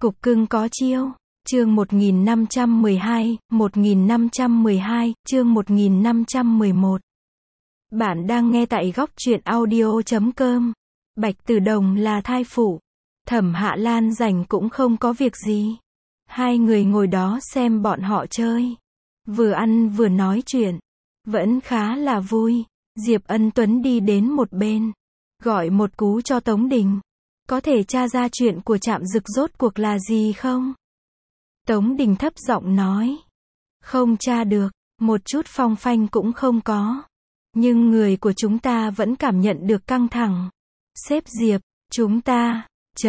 Cục cưng có chiêu. Chương 1512, 1512, chương 1511. Bạn đang nghe tại góc truyện audio.com. Bạch Tử Đồng là thai phụ. Thẩm Hạ Lan rảnh cũng không có việc gì. Hai người ngồi đó xem bọn họ chơi. Vừa ăn vừa nói chuyện. Vẫn khá là vui. Diệp Ân Tuấn đi đến một bên. Gọi một cú cho Tống Đình. Có thể tra ra chuyện của Trạm Dực rốt cuộc là gì không? Tống Đình thấp giọng nói. Không tra được, một chút phong phanh cũng không có. Nhưng người của chúng ta vẫn cảm nhận được căng thẳng. Sếp Diệp, chúng ta,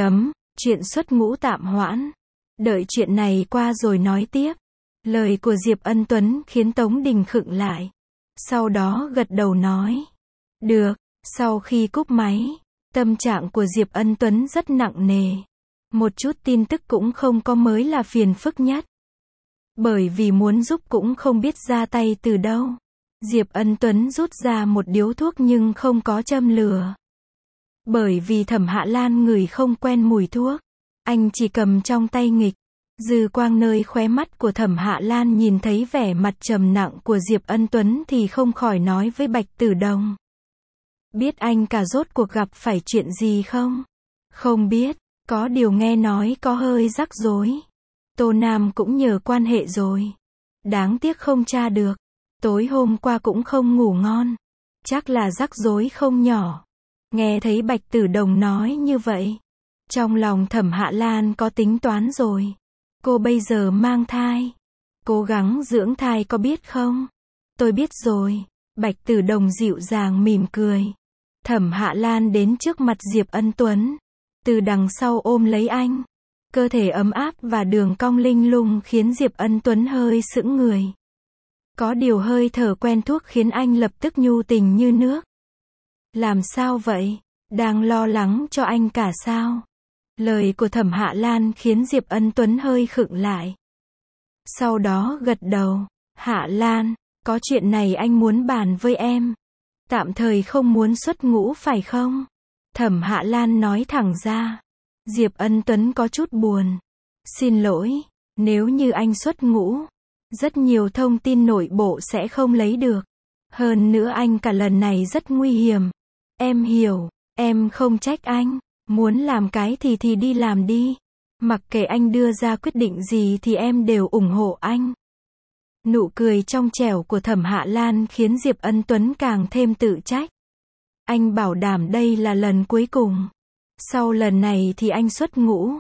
chuyện xuất ngũ tạm hoãn. Đợi chuyện này qua rồi nói tiếp. Lời của Diệp Ân Tuấn khiến Tống Đình khựng lại. Sau đó gật đầu nói. Được, sau khi cúp máy, tâm trạng của Diệp Ân Tuấn rất nặng nề. Một chút tin tức cũng không có mới là phiền phức nhất. Bởi vì muốn giúp cũng không biết ra tay từ đâu. Diệp Ân Tuấn rút ra một điếu thuốc nhưng không có châm lửa. Bởi vì Thẩm Hạ Lan ngửi không quen mùi thuốc. Anh chỉ cầm trong tay nghịch. Dư quang nơi khóe mắt của Thẩm Hạ Lan nhìn thấy vẻ mặt trầm nặng của Diệp Ân Tuấn thì không khỏi nói với Bạch Tử Đồng. Biết anh cả rốt cuộc gặp phải chuyện gì không? Không biết, có điều nghe nói có hơi rắc rối. Tô Nam cũng nhờ quan hệ rồi. Đáng tiếc không tra được. Tối hôm qua cũng không ngủ ngon. Chắc là rắc rối không nhỏ. Nghe thấy Bạch Tử Đồng nói như vậy. Trong lòng Thẩm Hạ Lan có tính toán rồi. Cô bây giờ mang thai. Cố gắng dưỡng thai có biết không? Tôi biết rồi. Bạch Tử Đồng dịu dàng mỉm cười. Thẩm Hạ Lan đến trước mặt Diệp Ân Tuấn. Từ đằng sau ôm lấy anh. Cơ thể ấm áp và đường cong linh lung khiến Diệp Ân Tuấn hơi sững người. Có điều hơi thở quen thuộc khiến anh lập tức nhu tình như nước. Làm sao vậy? Đang lo lắng cho anh cả sao? Lời của Thẩm Hạ Lan khiến Diệp Ân Tuấn hơi khựng lại. Sau đó gật đầu. Hạ Lan, có chuyện này anh muốn bàn với em. Tạm thời không muốn xuất ngũ phải không? Thẩm Hạ Lan nói thẳng ra. Diệp Ân Tuấn có chút buồn. Xin lỗi, nếu như anh xuất ngũ, rất nhiều thông tin nội bộ sẽ không lấy được. Hơn nữa anh cả lần này rất nguy hiểm. Em hiểu, em không trách anh. Muốn làm cái thì đi làm đi. Mặc kệ anh đưa ra quyết định gì thì em đều ủng hộ anh. Nụ cười trong trẻo của Thẩm Hạ Lan khiến Diệp Ân Tuấn càng thêm tự trách. Anh bảo đảm đây là lần cuối cùng. Sau lần này thì anh xuất ngũ.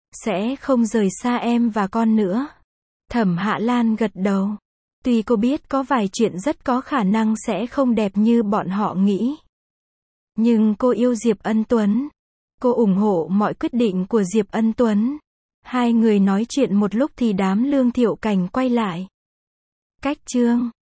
Sẽ không rời xa em và con nữa. Thẩm Hạ Lan gật đầu. Tuy cô biết có vài chuyện rất có khả năng sẽ không đẹp như bọn họ nghĩ. Nhưng cô yêu Diệp Ân Tuấn. Cô ủng hộ mọi quyết định của Diệp Ân Tuấn. Hai người nói chuyện một lúc thì đám Lương Thiệu Cảnh quay lại. Cách chương